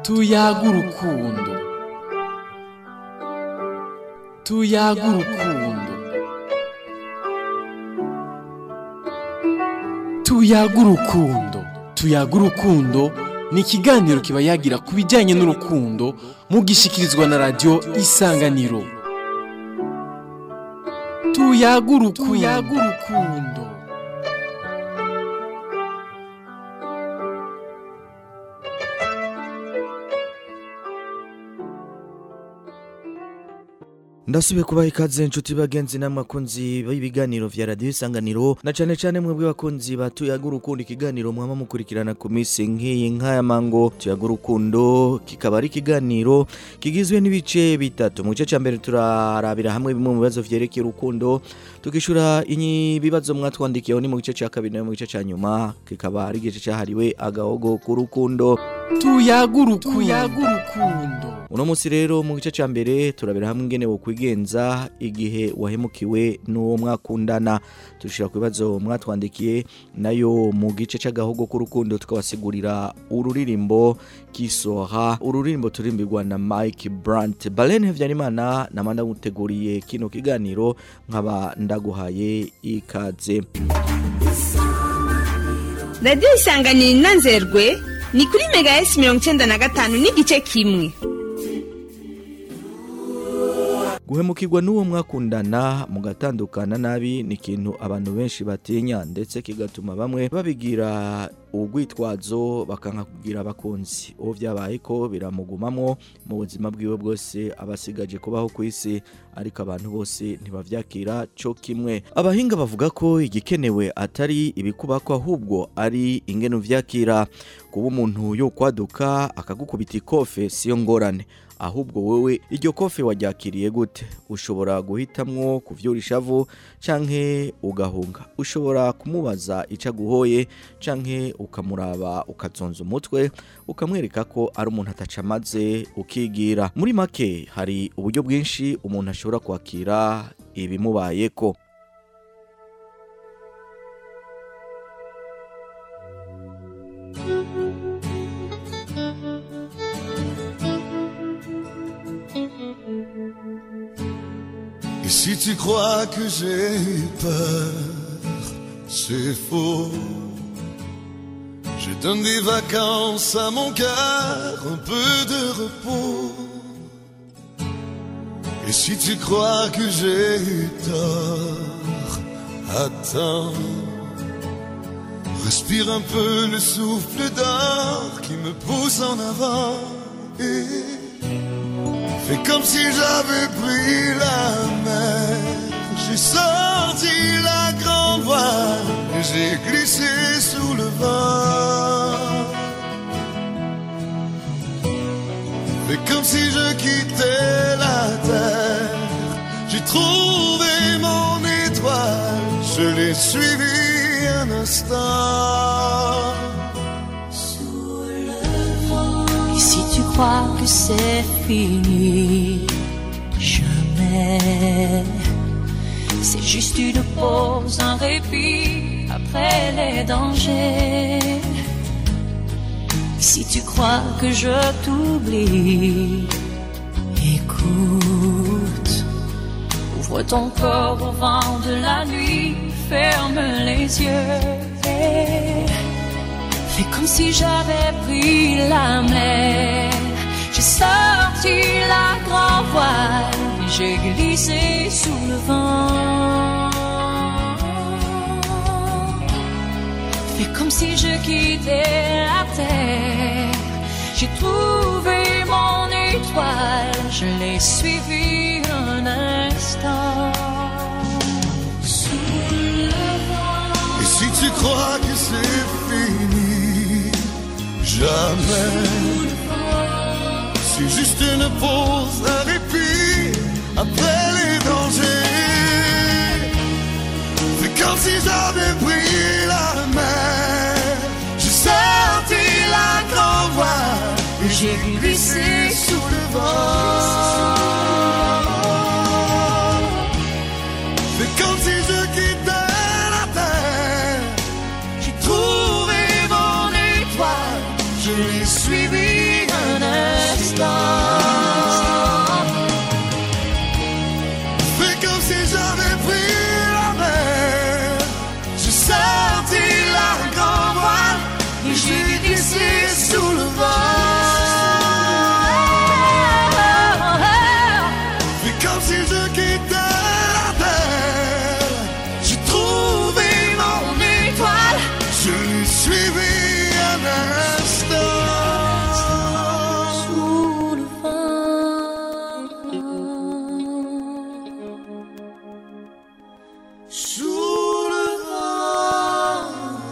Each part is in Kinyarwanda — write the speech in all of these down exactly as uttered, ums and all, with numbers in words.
tuyaga urukundo tuyaga urukundo tuyaga urukundo tuyaga urukundo ni ikiganiro kiba yagira ku bijyanye n'urukundo mugishikirizwa na radio Isanganiro. tuyaga urukundo. Ndasubiye kubaha ikaze inshuti bagenzi n'amakunzi b'ibiganiro vya radio Isanganiro, na cane cane mwebwe bakunzi batuyaga urukundo, ikiganiro mwama mukurikirana ku minsi nk'iyi nk'aya mango. Tuyaga urukundo kikaba ari ikiganiro kigizwe n'ibice bitatu. Mu gice ca mbere turarabira hamwe bimwe mu bibazo vyerekeye urukundo, tukishura ibibazo mwatwandikiyeho, ni mu gice ca kabiri no mu gice ca nyuma kikaba ari igice cahariwe agahogo ku rukundo. Tuyaga urukundo. Uno musi rero mu gice ca mbere turabira hamwe ingene wo kwigenza igihe wahemukiwe n'uwo mwakundana. Tushira ku bibazo mwatwandikiye, nayo mu gice c'agahogo ku rukundo tukabasigurira ururirimbo Kisoha, ururirimbo turimbirwa na Mike Brandt. Balen Havyarimana namanda guteguriye kino kiganiro, nkaba ndaguhaye ikaze. Radio Isanganiro nanzerwe ni kuri Mega S mirongo icenda na gatanu n'igice kimwe. Guhemukirwa n'uwo mwakundana mugatandukana nabi ni ikintu abantu benshi batinya, ndetse kigatuma bamwe babigira urwitwazo bakanka kugira abakunzi. Uwo vyabaye ko biramugumamwo mu buzima bwiwe bwose abasigaje kubaho ku isi, ariko abantu bose ntibavyakira co kimwe. Abahinga bavuga ko igikenewe atari ibikubako, ahubwo ari ingene uvyakira. Kuba umuntu yo kwaduka akagukubita ikofe siyo ngorane, ahubwo wewe iryo kofe waryakiriye gute? Ushobora guhitamwo kuvyura ishavu canke ugahunga. Ushobora kumubaza ica guhoye canke ukamuraba ukazonza umutwe ukamwereka ko ari umuntu atacamaze ukigira. Muri make hari uburyo bwinshi umuntu ashobora kwakira ibimubayeko. Et si tu crois que j'ai eu peur, c'est faux. Je donne des vacances à mon cœur, un peu de repos. Et si tu crois que j'ai eu tort, attends. Respire un peu le souffle d'or qui me pousse en avant. Et fais comme si j'avais pris la mer. J'ai sorti la grande voile et j'ai glissé sous le vent. Fais comme si je quittais la terre. J'ai trouvé mon étoile, je l'ai suivi un instant. Et si tu crois que c'est fini, jamais. C'est juste une pause, un répit après les dangers. Et si tu crois que je t'oublie, écoute. Ouvre ton corps au vent de la nuit, ferme les yeux. Et fais comme si j'avais pris la mer. J'ai sorti la grand voile et j'ai glissé sous le vent. Fais comme si je quittais la terre. J'ai trouvé mon étoile, je l'ai suivi un instant. Sous le vent. Et si tu crois que c'est fini, jamais. C'est juste une pause, un répit après les dangers. C'est comme si j'avais pris la mer. J'ai sorti la grande voile et j'ai glissé sous le vent. C'est comme si je quittais la terre. J'ai trouvé mon étoile, je l'ai suivi. un instant. Fais comme si j'avais pris la mer. J'ai sorti la grande voile et j'ai glissé sous le vent. Fais comme si je quittais la terre. J'ai trouvé mon étoile. Je l'ai suivi un instant. Sous le vent. Sous le vent.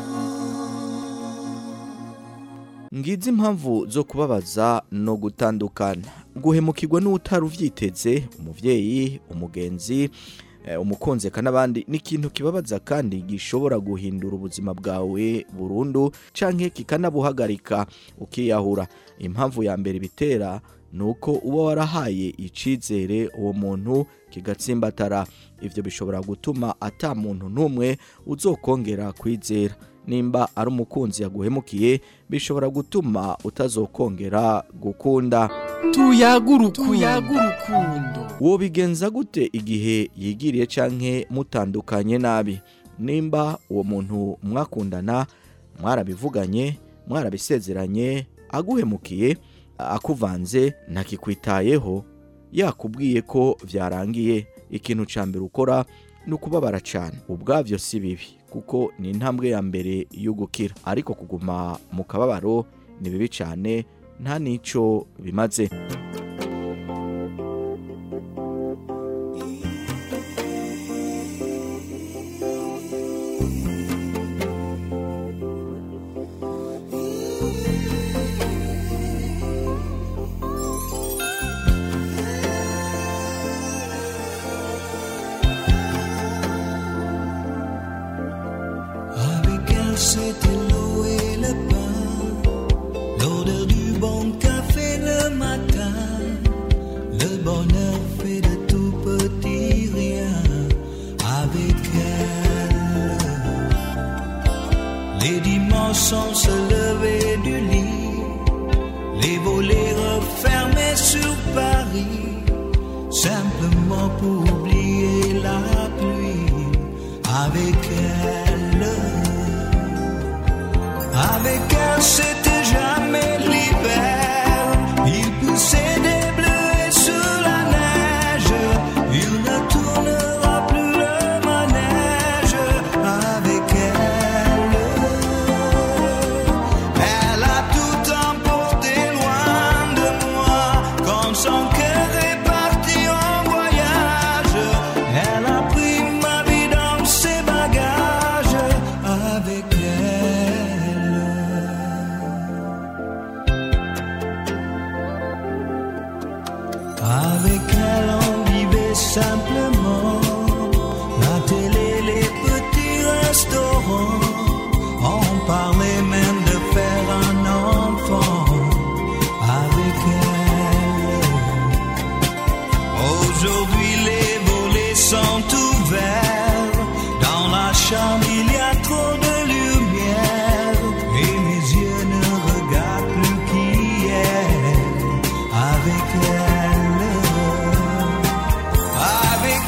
ngize impamvu zo kubabaza no gutandukana. Guhemukirwa n'utari uvyiteze, umuvyeyi, umugenzi, eh, umukunzi kanabandi ni ikintu kibabaza kandi gishobora guhindura ubuzima bwawe burundu canke kikanabuhagarika ukiyahura. Impamvu ya mbere bitera nuko uba warahaye icizere uwo muntu kigatsimbatara. Ivyo bishobora gutuma ata muntu numwe uzokongera kwizera. Nimba ari umukunzi yaguhemukiye bishobora gutuma utazokongera gukunda. Tuyagurukundo. Wo bigenza gute igihe yigiriye canke mutandukanye nabi? Nimba uwo muntu mwakundana, mwarabivuganye, mwarabisezeranye, aguhemukiye, akuvanze, nakikwitayeho, yakubwiye ko vyarangiye, ikintu ca mbere ukora nukubabara cyane. Ubwavyo si bibi kuko ni intambwe ya mbere yo gukira, ariko kuguma mu kababaro ni bibi cyane, nta nico bimaze. C'était l'eau et le pain, l'odeur du bon café le matin, le bonheur fait de tout petit rien avec elle. Les dimanches on se levait du lit, les volets refermés sur Paris, simplement pour oublier la pluie avec elle. Avec elle, c'était jamais l'hiver. Il poussait des bleus sous la neige. Il ne tournera plus le manège. Avec elle, elle a tout emporté loin de moi. Quand son cœur est parti en voyage, elle a pris ma vie dans ses bagages. Avec elle. Avec elle on vivait simplement, la télé, les petits restaurants, on parlait même de faire un enfant. Avec elle, aujourd'hui les volets sont ouverts, dans la chambre il y a trop de lumière, et mes yeux ne regardent plus qu'hier. Avec elle, avec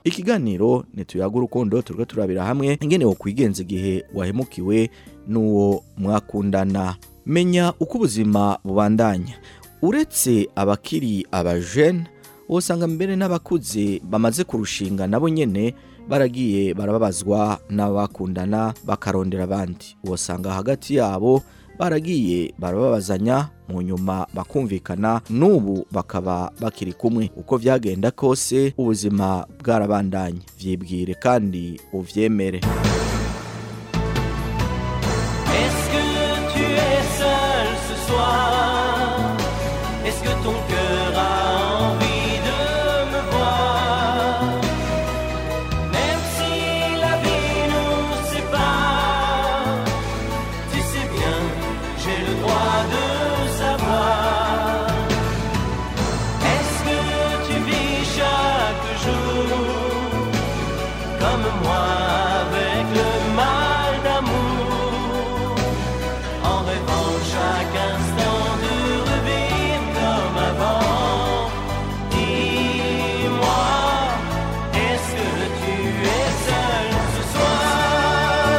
Ikiganiro Nituyaga Urukundo turiko turabira hamwe ingene wo kwigenza igihe wahemukiwe n'uwo mwakundana. Menya uko ubuzima bubandanya. Uretse abakiri abajene, usanga mbere n'abakuze bamaze kurushinga nabo nyene baragiye barababazwa n'abakundana bakarondera abandi. Usanga hagati yabo baragiye barababazanya mu nyuma bakumvikana, n'ubu bakaba bakiri kumwe. Uko vyagenda kose ubuzima bwarabandanye. Vyibwire kandi uvyemere. Est-ce que tu es seul ce soir? Est-ce que ton cœur a envie de me voir? Même si la vie nous sépare, tu sais bien, j'ai le droit de savoir. Est-ce que tu vis chaque jour comme moi avec le mal d'amour, en rêvant chaque instant de revivre comme avant? Dis-moi, est-ce que tu es seul ce soir?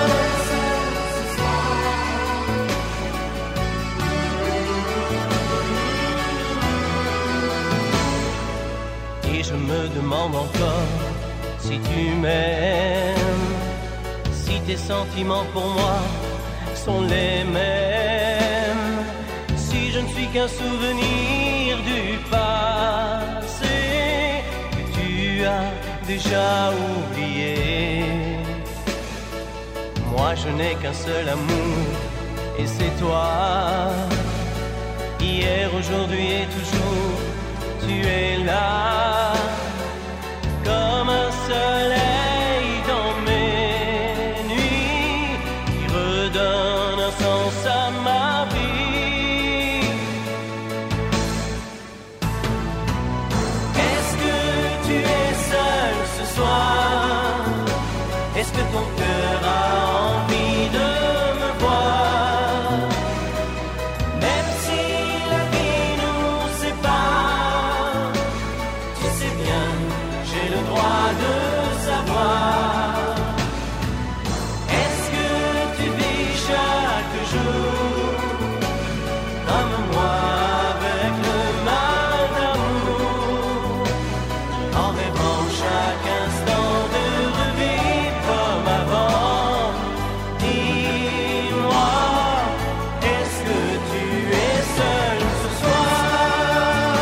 Et je me demande encore si tu m'aimes, si tes sentiments pour moi sont les mêmes, si je ne suis qu'un souvenir du passé que tu as déjà oublié. Moi je n'ai qu'un seul amour et c'est toi. Hier, aujourd'hui et toujours, tu es là comme un soleil dans mes nuits qui redonne un sens à ma vie. Est-ce que tu es seul ce soir? Est-ce que ton cœur a envie de me voir? Même si la vie nous sépare, tu sais bien, j'ai le droit de savoir. Est-ce que tu vis chaque jour comme moi avec le mal d'amour, en rêvant chaque instant de revivre comme avant? Dis-moi, est-ce que tu es seul ce soir?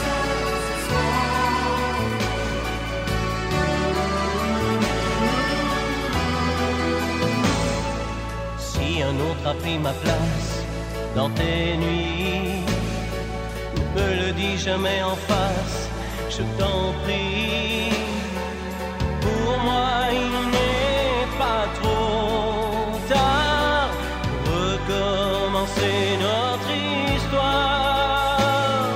Si un autre a pris ma place dans tes nuits, ne me le dis jamais en face, je t'en prie. Pour moi il n'est pas trop tard pour recommencer notre histoire.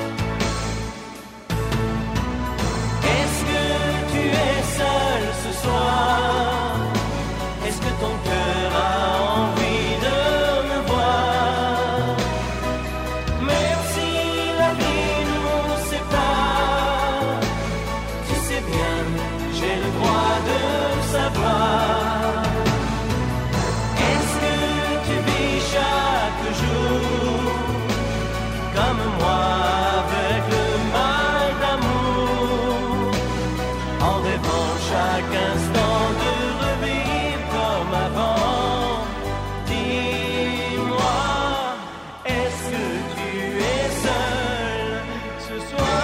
Est-ce que tu es seul ce soir? Est-ce que ton cœur a envie de me voir? Même si la vie nous sépare, tu sais bien, j'ai le droit de savoir. Est-ce que tu vis chaque jour comme moi avec le mal d'amour, en rêvant chaque instant de revivre comme avant? Dis-moi, est-ce que tu es seul ce soir?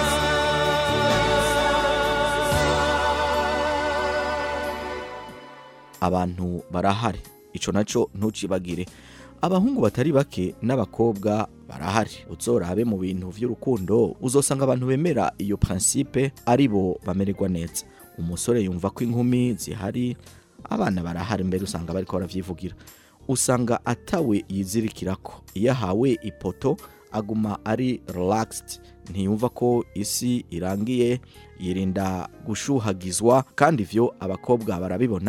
Abantu barahari, ico naco ntucibagire. Abahungu batari bake n'abakobwa barahari. Uzorabe mu bintu vy'urukundo uzosanga abantu bemera iyo principe aribo bamererwa neza. Umusore yumva ko inkumi zihari, abana barahari, mbere usanga bariko baravyivugira. Usanga atawe yizirikirako, iyo ahawe ipoto aguma ari relaxed, ntiyumva ko isi irangiye, yirinda gushuhagizwa, kandi ivyo abakobwa barabibona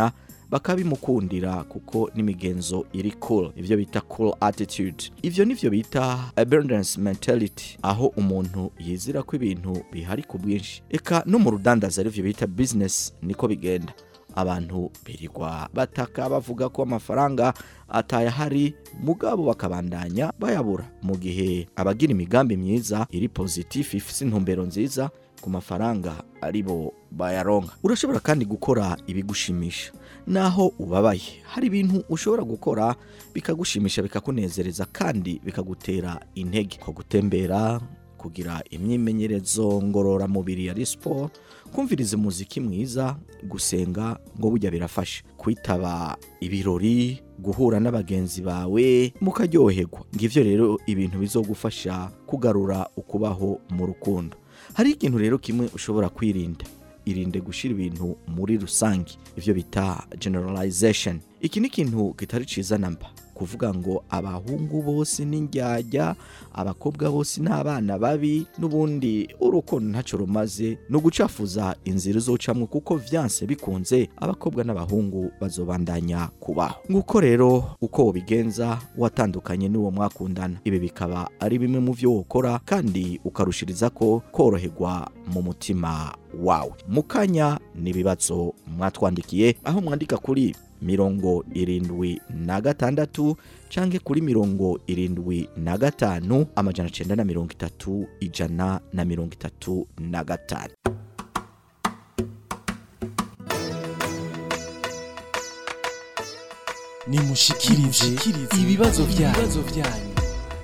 bakabimukundira kuko n'imigenzo iri cool, ivyo bita cool attitude. Ivyo nivyo bita abundance mentality, aho umuntu yizira ko ibintu bihari ku bwinshi. Eka no mu rudandaza arivyo bita business niko bigenda. Abantu birirwa bataka bavuga ko amafaranga atayahari, mugabo bakabandanya bayabura, mu gihe abagira imigambi myiza iri positive ifise intumbero nziza ku mafaranga aribo bayaronka. Urashobora kandi gukora ibigushimisha naho ubabaye. Hari ibintu ushobora gukora bikagushimisha bikakunezereza kandi bikagutera intege, ko gutembera, kugira imyimenyerezo ngorora mubiri ya sport, kumviriza umuziki mwiza, gusenga ngo burya birafasha, kwitaba ibirori, guhura n'abagenzi bawe mukaryoherwa. Ngivyo rero ibintu bizogufasha kugarura ukubaho mu rukundo. Hari ikintu rero kimwe ushobora kwirinda, irinde gushira ibintu muri rusangi, ivyo bita generalization. Iki ni ikintu kitari ciza namba, kuvuga ngo abahungu bose n'indyarya, abakobwa bose n'abana babi, n'ubundi urukundo ntaco rumaze, no gucafuza inzira uzocamwe, kuko vyanse bikunze abakobwa n'abahungu bazobandanya kubaho. Nguko rero uko bigenza watandukanye n'uwo mwakundana, ibi bikaba ari bimwe mu vyo wokora kandi ukarushiriza ko koroherwa mu mutima wawe. Mukanya nibibazo mwatwandikiye, aho mwandika kuri mirongo irindwi na gatandatu canke kuri mirongo irindwi na gatanu amajana cenda na mirongo itatu ijana na mirongo itatu na gatanu. Nimushikirize ibibazo vyanyu.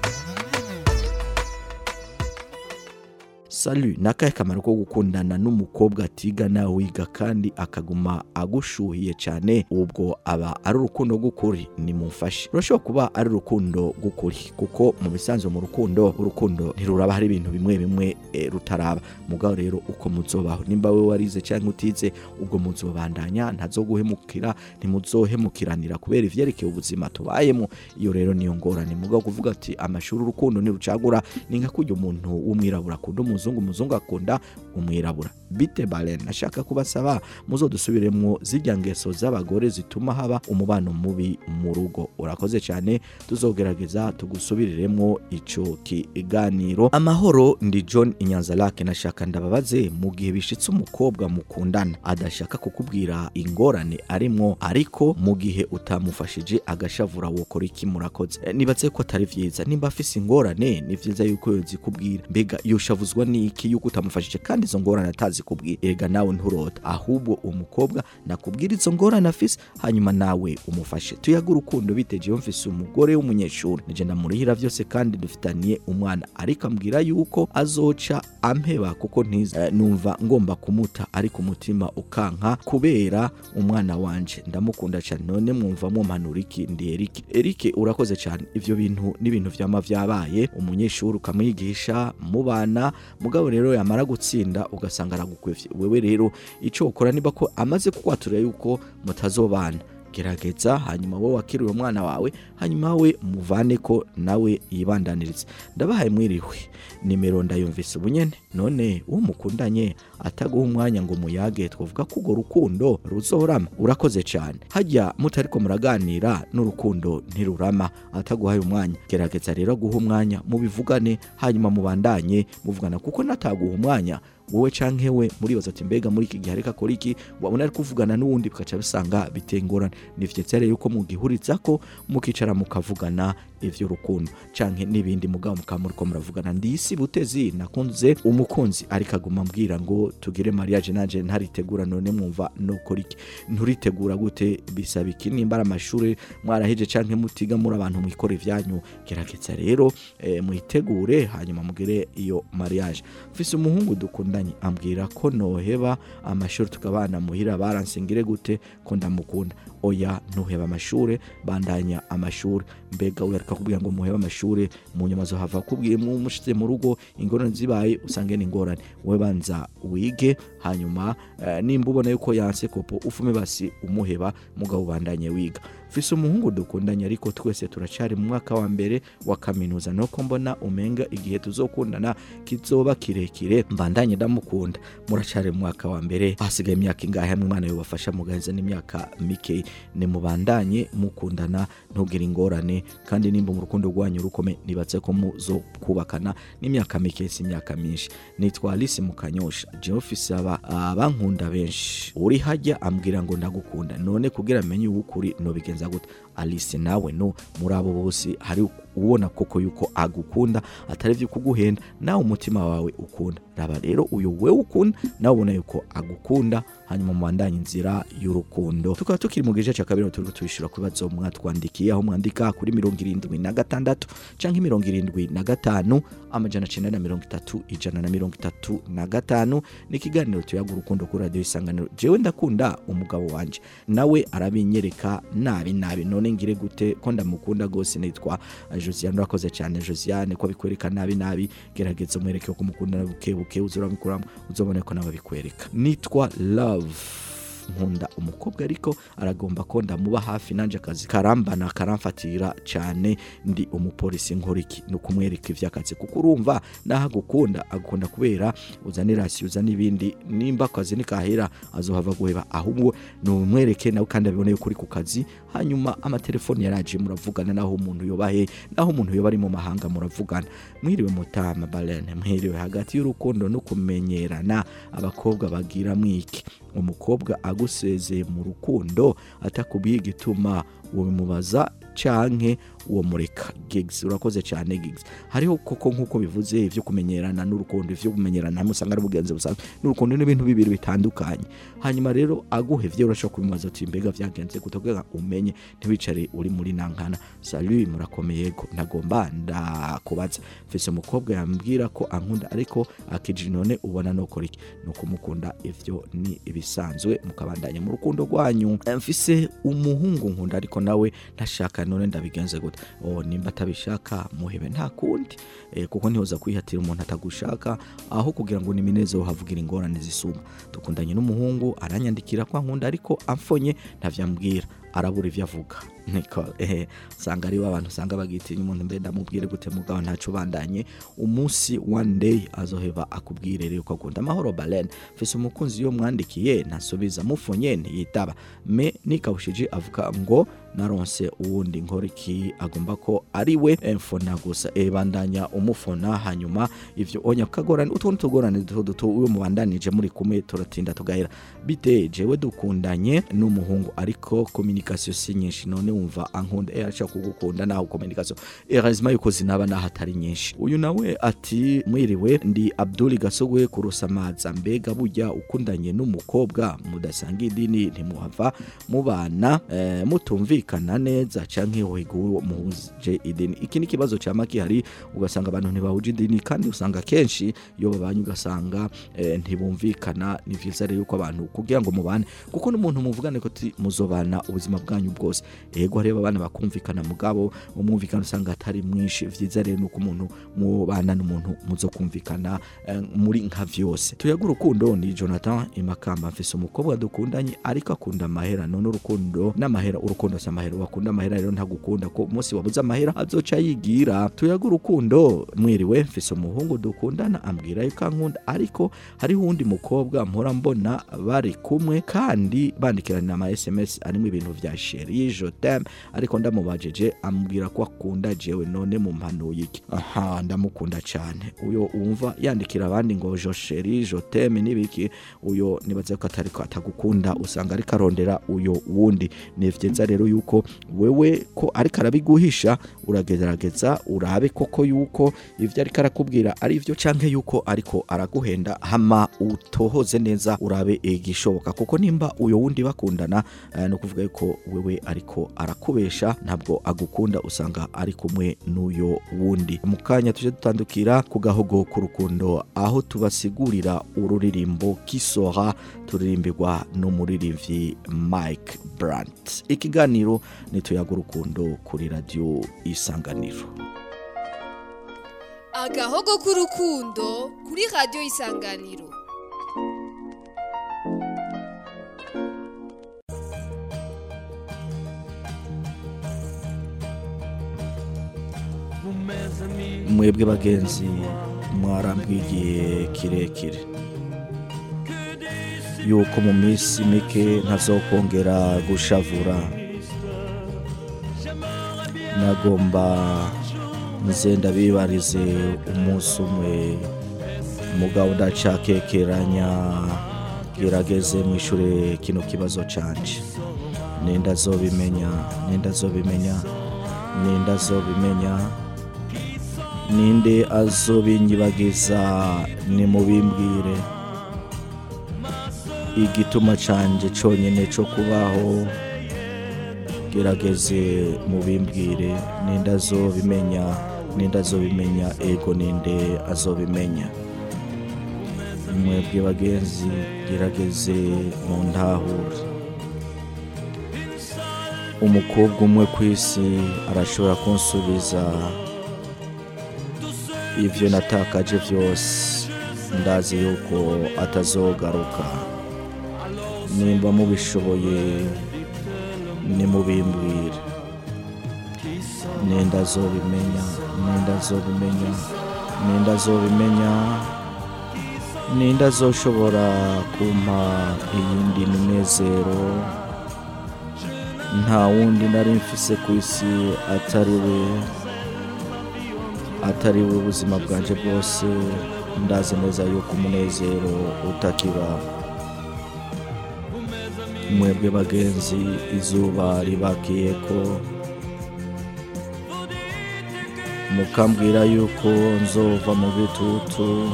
Salut, nakahe kamaro ko gukundana n'umukobwa atiga nawe wiga kandi akaguma agushuhiye cyane? Ubwo aba ari urukundo gukuri? Ni mumfashe. Urashobora kuba ari urukundo gukuri, kuko mu bisanzwe mu rukundo urukundo ntiruraba, hari ibintu bimwe bimwe e, rutaraba. Mugabo rero uko muzobaho, nimba we warize cyangwa utize, ubwo muzobandanya, ntazoguhemukira, ntimuzohemukiranira kubera ivyerekeye ubuzima tubayemo. Iyo rero niyo ngorane. Mugabo kuvuga ati amashuri urukundo nirucagura, ninga kujya umuntu w'umwirabura akunda umuzungu, umuzungu akunda umwirabura. Bite Balen, nashaka kubasaba muzodusubiremwo zijya ngeso z'abagore zituma haba umubano mubi mu rugo. Urakoze cyane, tuzogerageza tugusubiriremwo ico kiganiro. Amahoro, ndi John Inyanzalake. Nashaka ndababaze, mu gihe bishitse umukobwa mukundana adashaka kukubwira ingorane arimwo, ariko mu gihe utamufashije agashavura, wokora iki? Murakoze. E, nibatse ko atari vyiza. Nimba afise ingorane ni vyiza yuko yozikubwira. Mbega yoshavuzwa niki yuko utamufashije kandi izo ngorane atazi kubwira? Erega nawe nturota, ahubwo umukobwa nakubwira izo ngorane afise, hanyuma nawe umufashe. Tuyaga urukundo biteje mfise umugore w'umunyeshuri, nije ndamurihira vyose kandi dufitaniye umwana, ariko ambwira yuko azoca ampeba kuko ntiza. E, numva ngomba kumuta, ariko umutima ukanka kubera umwana wanje ndamukunda cyane. None mwumva mu mpanura iki? Ndi Eric. Eric, urakoze cyane. Ivyo bintu n'ibintu vyama vyabaye, umunyeshuri ukamwigisha mubana, mugabo rero yamara gutsinda ugasanga aragukwevye. Wewe rero ico ukora, niba ko amaze kukwatura yuko mutazobana, gerageza hanyuma wowe wakiriwe umwana wawe, hanyuma we muvane ko nawe yibandaniriza. Ndabahaye mwiriwe, nimero ndayumvise ubunyene. None uwo mukundanye ataguha umwanya ngo muyage, twavuga ko ugo rukundo ruzorama? Urakoze cyane. Hajya mutariko muraganira n'urukundo ntirurama ataguhaye umwanya. Gerageza rero guha umwanya mubivugane, hanyuma mubandanye muvugana, kuko nataguha umwanya wowe canke we muribaza ati mbega muri iki gihe areka kora iki, wabona ari kuvugana n'uwundi bikaca bisanga bitengorana. Nivyo yuko mugihuritsa ko mukicara mukavugana ivyo rukundo canke nibindi, mugabo mukamuriko muravugana. Ndisi Butezi, nakunze umukunzi ariko aguma mbwira ngo tugire mariage, nanje ntaritegura. None mwumva no kora iki? Nturitegura gute? Bisaba iki? Nimba ari amashuri mwaraheje canke mutiga muri abantu mwikora ivyanyu, gerageza rero e, muyitegure hanyuma mugire iyo mariage. Mfise umuhungu dukundanye, ambwira ko noheba amashuri tukabana muhira, baransingire gute ko ndamukunda? Oya, ntuheba amashure, bandanya amashure. Mbega we ariko kubwira ngo muheba amashure, mu nyuma zo hava kubwiye mu mushize mu rugo ingorane zibaye, usange ni ingorane. We banza wige, hanyuma uh, nimba ubona yuko yanse kopo ufume basi umuheba, mugabo bandanye wiga. Mfise umuhungu dukundanye, ariko twese turacari mu mwaka wa mbere wa kaminuza, nuko mbona umenga igihe tuzokundana kizoba kirekire. Mbandanye ndamukunda muracari mu mwaka wa mbere hasigaye imyaka ingahe hamwe umwana yobafasha mugaheza n'imyaka mike ne mubandanye mukundana ntugire ingorane kandi nimba mu rukundo rwanyu rukome nibatse ko muzo kubakana n'imyaka mike si imyaka myinshi. Nitwa Alice Mukanyosha je office aba abankunda benshi uri hajya ambwira ngo ndagukunda none kugira menye ukuri no bigenza gute. Alice nawe no muri abo bose hari ubona koko yuko agukunda atari byo kuguhenda nawe umutima wawe ukunda. Raba rero uyu we ukunda nawe ubona yuko agukunda hanyuma mubandanye inzira y'urukundo. Tukaba tukiri mu gice cya kabiri turi tubishura kubazo mwatwandikiye aho mwandika kuri mirongo irindwi na gatandatu canke mirongo irindwi na gatanu amajana cenda na mirongo itatu ijana na mirongo itatu na gatanu. Ni kiganiro tuyaga urukundo kuri radio Isanganiro. Jewe ndakunda umugabo wanje nawe arabinyereka nabi nabi none ngire gute ko ndamukunda gose. Nitwa Josiane urakoze cyane Josiane ko bikwereka nabi nabi gerageza umwereke ko mukunda buke buke uzoramukuramu uzobone ko nawe bikwereka. Nitwa Love nkunda umukobwa ariko aragomba ko ndamuba hafi nanje akazi karambana karamfatira cyane ndi umupolisi nkoriki no kumwereka ivyakazi kuko urumva naha gukunda agukunda kubera uzanira si uzana ibindi nimba akazi nikahera azohava guheba ahubwo no mwereke nawe kandi abibone kuri ku kazi. Hanyuma amatelefoni yaraje muravugana naho umuntu yobahe naho umuntu yoba ari mu mahanga muravugana. Mwiriwe mutama Balene mwiriwe hagati y'urukundo no kumenyerana abakobwa bagira mwiki umukobwa agusezeye mu rukundo atakubiye gituma uwo bimubaza canke uwo mureka. Gigs urakoze cyane Gigs. Hariho koko nkuko bivuze ivyo kumenyerana n'urukundo ivyo kumenyerana musanga ari bugenze busanzwe n'urukundo n'ibintu bibiri bitandukanye. Hanyuma rero aguhevye urashaka kubimaza uti mbega vyagenze kutogera umenye ntibicare uri muri nankana. Salut murakomeye ko ntagomba ndakubaza fise umukobwa yambwira ko ankunda ariko akije none ubona no koriki no kumukunda ivyo ni ibisanzwe mukabandanya mu rukundo rwanyu. Mfise umuhungu nkunda ariko nawe ntashaka none ndabigenze gute. Oh nimba atabishaka muhebe nta kundi e, kuko ntihoza kwihatira umuntu atagushaka aho kugira ngo nimineze uhavugira ingorane zisuma. Tukundanye n'umuhungu aranyandikira kwa nkunda ariko amfonye ntavyambwira arabura ivyo avuga. Nicole eh sanga ari abantu sanga bagitinya umuntu mbe ndamubwire gute mugabo ntaco bandanye umunsi one day azoheba akubwire rero ko akunda amahoro Balen fise umukunzi yo mwandikiye nasubiza mufonye ntiyitaba me nikawushije avuga ngo naronse uwundi nkoriki agomba ko ari we emfona gusa e bandanya umufona hanyuma ivyo onya kagorane utuntu tugorane duto uwo mubandanije muri kumwe turatinda tugahera bite jewe dukundanye n'umuhungu ariko communication si nyinshi none umva ankunda e acha kugukunda naho communication erazima yuko zinaba na hatari nyinshi. Uyu nawe ati mwiriwe ndi Abdul Gasogwe kurusamaza mbega burya ukundanye n'umukobwa mudasanga idini ntimuhava mubana e, mutumvikana neza canke hohigo muhuje idini. Iki ni kibazo cyamaki hari ugasanga abantu ntibahuje idini kandi usanga kenshi iyo babanye ugasanga e, ntibumvikana. Ni vyiza rero ko abantu kugira ngo mubane kuko n'umuntu muvugane ko muzobana ubuzima bwanyu bwose. Ego hari abana bakumvikana mugabo umumvikana usanga atari mwinshi. Vyiza rero nuko umuntu mubana n'umuntu muzokumvikana eh, muri nka vyose. Tuyaga urukundo ni Jonathan Imakamba mfise umukobwa dukundanye ariko akunda amahera none urukundo n'amahera urukundo samahera wakunda amahera rero ntagukunda ko umunsi wabuza amahera azoca yigira. Tuyaga urukundo mwiriwe mfise umuhungu dukundana ambwira yuko ankunda ariko hari hundi mukobwa mpora mbona bari kumwe kandi bandikirana ama S M S arimo ibintu vya chérie je t'aime ariko ndamubajeje ambwira ko akunda jewe none mu mpano yiki. Aha ndamukunda cyane uyo umva yandikira abandi ngo je chérie je t'aime nibiki uyo nibaze ko atari ko atagukunda usanga ari karondera uyo wundi. Nevyenza rero yuko wewe ko ari karabiguhisha uragerageza urabe koko yuko ivyo ari karakubwira ari ivyo canke yuko ariko araguhenda hama utohoze neza urabe igishoboka kuko nimba uyo wundi bakundana uh, no kuvuga yuko wewe ariko arakubesha ntabwo agukunda usanga ari kumwe n'uyo wundi. Mukanya tuje dutandukira ku gahogo ku rukundo aho tubasigurira ururirimbo Kisora turirimbirwa no muririmvyi Mike Brandt. Ikiganiro ni tuyaga urukundo kuri radio Isanganiro. Agahogo ku rukundo kuri radio Isanganiro. Mwebwe bagenzi mwarambwiye kirekire yuko mu minsi mike ntazokongera gushavura. Nagomba nze ndabibarize umunsi umwe umugabo ndacakekeranya gerageze mwishure kino kibazo canje. Nenda zobimenya, nenda zobimenya, nenda zobimenya, ninde azobinyibagiza nimubimbwire. Igituma canje conyene co kubaho gerageze mubimbwire. Ninde azobimenya, ninde azobimenya, ego ninde azobimenya. Mwebwe bagenzi gerageze mu ntahure. Umukobwa umwe kwisi arashobora kunsubiza ivyo natakaje vyose. Ndazi yuko atazogaruka. Nimba mubishoboye nimubimbwire. Nenda zobimenya, nenda zobimenya, nenda zobimenya, nenda zoshobora kumpa iyindi minezero. Nta wundi nari mfise kwisi atari we, atari we ubuzima bwanje bwose. Ndazi neza yuko umunezero utakiba. Mwebwe bagenzi izuba ribakiyeko mukambwira yuko nzova mu bitutu.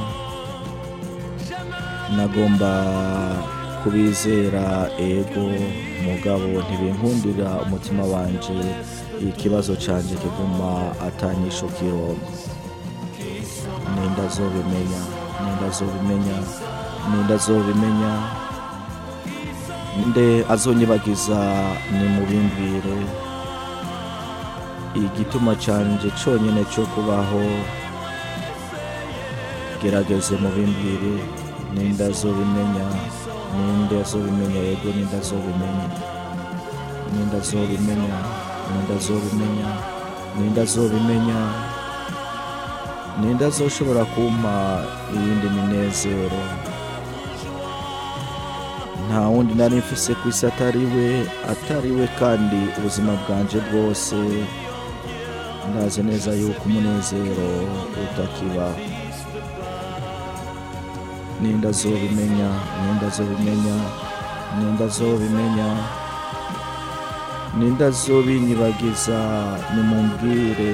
Nagomba kubizera ego mugabo ntibinkundira umutima wanje ikibazo canje kiguma atanyisho kirongo. Nenda zobimenya, nenda zobimenya, nenda zobimenya, nde azonyibagiza nimubimbwire. Igituma canje conyene co kubaho gerageze mubimbwire. Ninde azobimenya, ninde azobimenya, ego ninde azobimenya, ninde azobimenya, ninde azobimenya, ninde azobimenya, ninde azoshobora kumpa iyindi minezero. Nta wundi nari mfise kwisi atari we, atari we kandi ubuzima bwanje bwose. Ndazi neza yuko umunezero utakiba. Ninde azobimenya, ninde azobimenya, ninde azobimenya, ninde azobinyibagiza nimumbwire.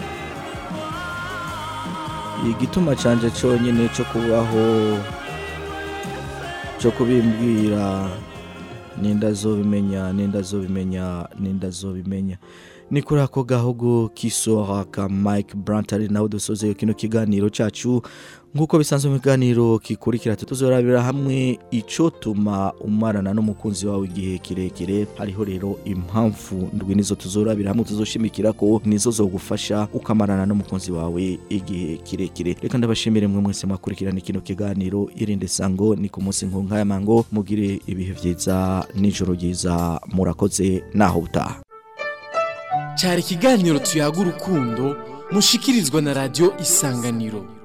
Igituma canje conyene co kubaho co kubimbwira. Ninde azobimenya, ninde azobimenya, ninde azobimenya. Ni kuri ako gahugu kisora ka Mike Brantari nawe dusoze kino kiganiro cacu. Nkuko bisanzwe mu kiganiro kikurikira tuzorabira hamwe ico tuma umarana n'umukunzi wawe igihe kirekire. Hariho rero impamvu ndwi nizo tuzorabira hamwe tuzoshimikira ko nizo zogufasha ukamarana n'umukunzi wawe igihe kirekire. Reka ndabashimire mwe mwese mwakurikirana kino kiganiro. Irinde sango ni ku munsi nkunga ya mango. Mugire ibihe vyiza n'ijoro ryiza. Murakoze naho utaha. Cyari ikiganiro tuyaga urukundo mushikirizwa na Radio Isanganiro.